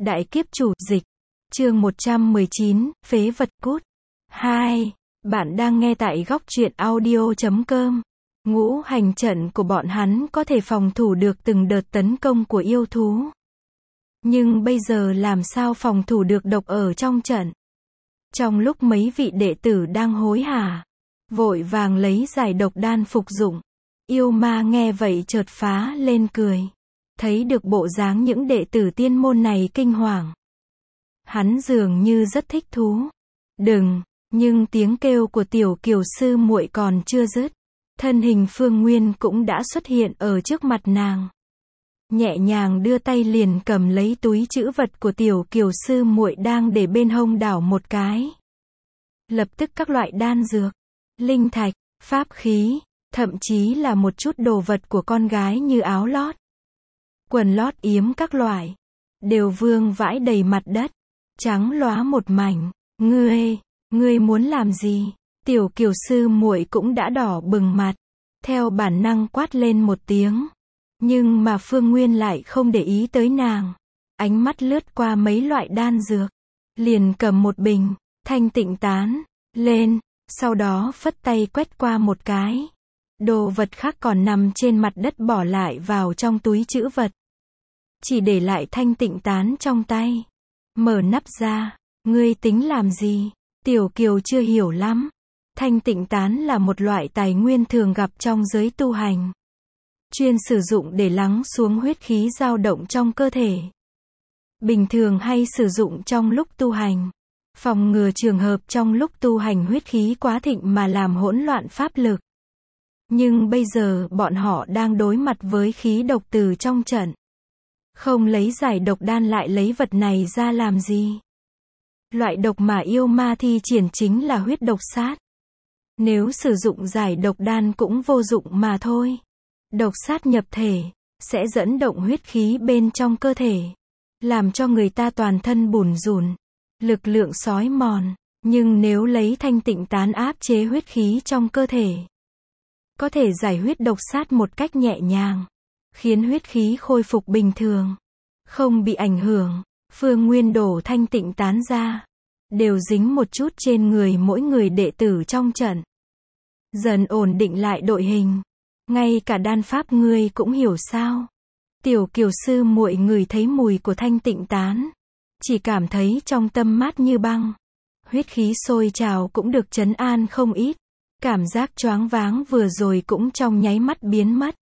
Đại kiếp chủ, dịch. Chương 119, phế vật cút. 2. Bạn đang nghe tại góc truyện audio.com. Ngũ hành trận của bọn hắn có thể phòng thủ được từng đợt tấn công của yêu thú. Nhưng bây giờ làm sao phòng thủ được độc ở trong trận? Trong lúc mấy vị đệ tử đang hối hả, vội vàng lấy giải độc đan phục dụng, yêu ma nghe vậy chợt phá lên cười. Thấy được bộ dáng những đệ tử tiên môn này kinh hoàng, hắn dường như rất thích thú. Đừng, nhưng tiếng kêu của tiểu kiều sư muội còn chưa dứt, thân hình Phương Nguyên cũng đã xuất hiện ở trước mặt nàng. Nhẹ nhàng đưa tay liền cầm lấy túi trữ vật của tiểu kiều sư muội đang để bên hông, đảo một cái. Lập tức các loại đan dược, linh thạch, pháp khí, thậm chí là một chút đồ vật của con gái như áo lót, quần lót yếm các loại, đều vương vãi đầy mặt đất, trắng lóa một mảnh. Ngươi muốn làm gì? Tiểu kiều sư muội cũng đã đỏ bừng mặt, theo bản năng quát lên một tiếng. Nhưng mà Phương Nguyên lại không để ý tới nàng, ánh mắt lướt qua mấy loại đan dược, liền cầm một bình thanh tịnh tán lên, sau đó phất tay quét qua một cái. Đồ vật khác còn nằm trên mặt đất bỏ lại vào trong túi trữ vật, chỉ để lại thanh tịnh tán trong tay. Mở nắp ra, ngươi tính làm gì? Tiểu kiều chưa hiểu lắm. Thanh tịnh tán là một loại tài nguyên thường gặp trong giới tu hành, chuyên sử dụng để lắng xuống huyết khí dao động trong cơ thể. Bình thường hay sử dụng trong lúc tu hành, phòng ngừa trường hợp trong lúc tu hành huyết khí quá thịnh mà làm hỗn loạn pháp lực. Nhưng bây giờ bọn họ đang đối mặt với khí độc từ trong trận, không lấy giải độc đan lại lấy vật này ra làm gì? Loại độc mà yêu ma thi triển chính là huyết độc sát. Nếu sử dụng giải độc đan cũng vô dụng mà thôi. Độc sát nhập thể, sẽ dẫn động huyết khí bên trong cơ thể, làm cho người ta toàn thân bủn rủn, lực lượng xói mòn. Nhưng nếu lấy thanh tịnh tán áp chế huyết khí trong cơ thể, có thể giải huyết độc sát một cách nhẹ nhàng, khiến huyết khí khôi phục bình thường, không bị ảnh hưởng. Phương Nguyên đổ thanh tịnh tán ra, đều dính một chút trên người mỗi người đệ tử trong trận, dần ổn định lại đội hình. Ngay cả đan pháp ngươi cũng hiểu sao? Tiểu kiều sư muội ngửi thấy mùi của thanh tịnh tán, chỉ cảm thấy trong tâm mát như băng, huyết khí sôi trào cũng được trấn an không ít. Cảm giác choáng váng vừa rồi cũng trong nháy mắt biến mất,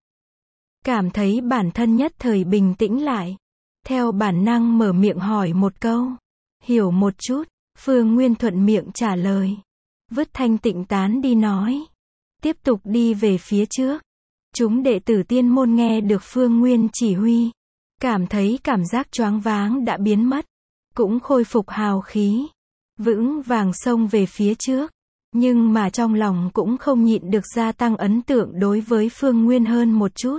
cảm thấy bản thân nhất thời bình tĩnh lại. Theo bản năng mở miệng hỏi một câu. Hiểu một chút. Phương Nguyên thuận miệng trả lời, vứt thanh tịnh tán đi nói, tiếp tục đi về phía trước. Chúng đệ tử tiên môn nghe được Phương Nguyên chỉ huy, cảm thấy cảm giác choáng váng đã biến mất, cũng khôi phục hào khí, vững vàng xông về phía trước. Nhưng mà trong lòng cũng không nhịn được gia tăng ấn tượng đối với Phương Nguyên hơn một chút.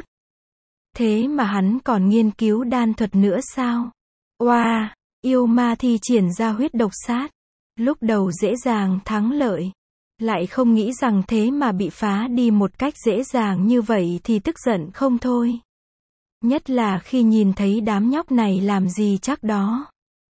Thế mà hắn còn nghiên cứu đan thuật nữa sao? Oa, yêu ma thi triển ra huyết độc sát, lúc đầu dễ dàng thắng lợi, lại không nghĩ rằng thế mà bị phá đi một cách dễ dàng như vậy thì tức giận không thôi. Nhất là khi nhìn thấy đám nhóc này làm gì chắc đó.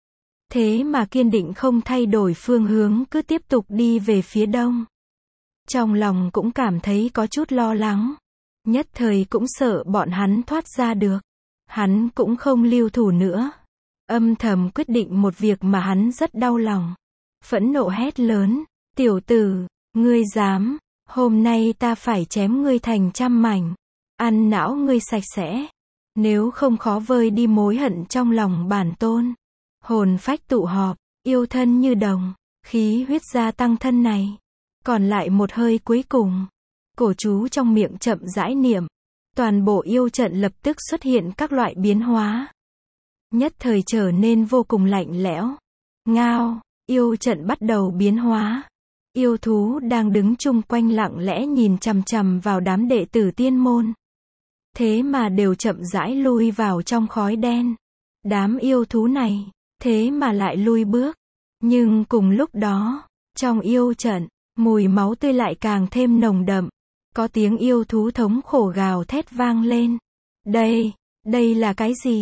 Thế mà kiên định không thay đổi phương hướng, cứ tiếp tục đi về phía đông. Trong lòng cũng cảm thấy có chút lo lắng, nhất thời cũng sợ bọn hắn thoát ra được. Hắn cũng không lưu thủ nữa, âm thầm quyết định một việc mà hắn rất đau lòng. Phẫn nộ hét lớn, tiểu tử, ngươi dám, hôm nay ta phải chém ngươi thành trăm mảnh, ăn não ngươi sạch sẽ, nếu không khó vơi đi mối hận trong lòng bản tôn. Hồn phách tụ họp, yêu thân như đồng, khí huyết gia tăng thân này. Còn lại một hơi cuối cùng, cổ chú trong miệng chậm rãi niệm, toàn bộ yêu trận lập tức xuất hiện các loại biến hóa, nhất thời trở nên vô cùng lạnh lẽo. Ngao, yêu trận bắt đầu biến hóa. Yêu thú đang đứng chung quanh lặng lẽ nhìn chằm chằm vào đám đệ tử tiên môn, thế mà đều chậm rãi lui vào trong khói đen. Đám yêu thú này, thế mà lại lui bước. Nhưng cùng lúc đó, trong yêu trận, mùi máu tươi lại càng thêm nồng đậm. Có tiếng yêu thú thống khổ gào thét vang lên. Đây là cái gì?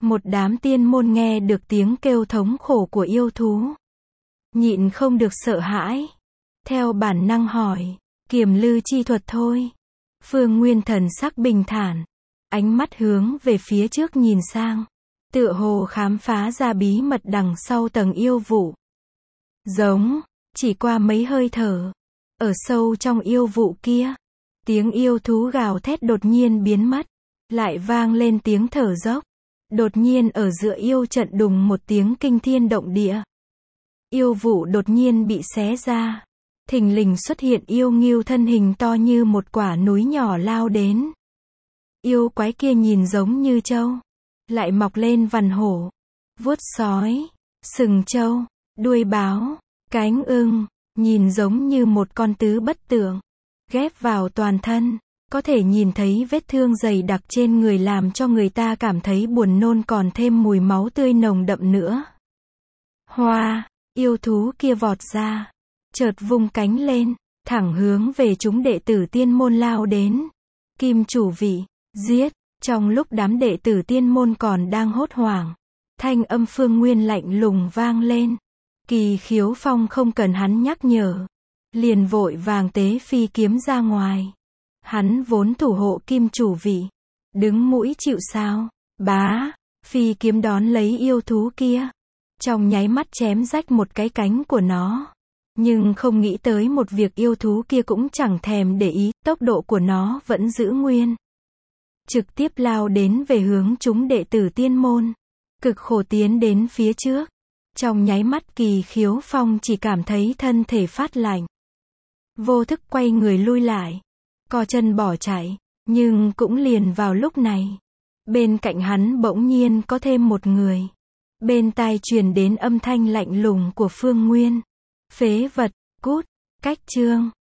Một đám tiên môn nghe được tiếng kêu thống khổ của yêu thú. Nhịn không được sợ hãi. Theo bản năng hỏi, Kiềm lư chi thuật thôi. Phương Nguyên thần sắc bình thản. Ánh mắt hướng về phía trước nhìn sang. Tựa hồ khám phá ra bí mật đằng sau tầng yêu vụ. Giống, chỉ qua mấy hơi thở. Ở sâu trong yêu vụ kia, tiếng yêu thú gào thét đột nhiên biến mất. Lại vang lên tiếng thở dốc. Đột nhiên ở giữa yêu trận đùng một tiếng kinh thiên động địa. Yêu vụ đột nhiên bị xé ra. Thình lình xuất hiện yêu ngưu thân hình to như một quả núi nhỏ lao đến. Yêu quái kia nhìn giống như trâu. Lại mọc lên vằn hổ, vuốt sói, sừng trâu, đuôi báo, cánh ưng, nhìn giống như một con tứ bất tượng. Ghép vào toàn thân, có thể nhìn thấy vết thương dày đặc trên người làm cho người ta cảm thấy buồn nôn còn thêm mùi máu tươi nồng đậm nữa. Hoa, yêu thú kia vọt ra, chợt vung cánh lên, thẳng hướng về chúng đệ tử tiên môn lao đến. Kim chủ vị, giết. Trong lúc đám đệ tử tiên môn còn đang hốt hoảng, thanh âm Phương Nguyên lạnh lùng vang lên. Kỳ Khiếu Phong không cần hắn nhắc nhở, liền vội vàng tế phi kiếm ra ngoài. Hắn vốn thủ hộ kim chủ vị, đứng mũi chịu sào. Bá, phi kiếm đón lấy yêu thú kia, trong nháy mắt chém rách một cái cánh của nó. Nhưng không nghĩ tới một việc yêu thú kia cũng chẳng thèm để ý, tốc độ của nó vẫn giữ nguyên. Trực tiếp lao đến về hướng chúng đệ tử tiên môn. Cực khổ tiến đến phía trước. Trong nháy mắt Kỳ Khiếu Phong chỉ cảm thấy thân thể phát lạnh. Vô thức quay người lui lại. Co chân bỏ chạy. Nhưng cũng liền vào lúc này. Bên cạnh hắn bỗng nhiên có thêm một người. Bên tai truyền đến âm thanh lạnh lùng của Phương Nguyên. Phế vật, cút, cách chương.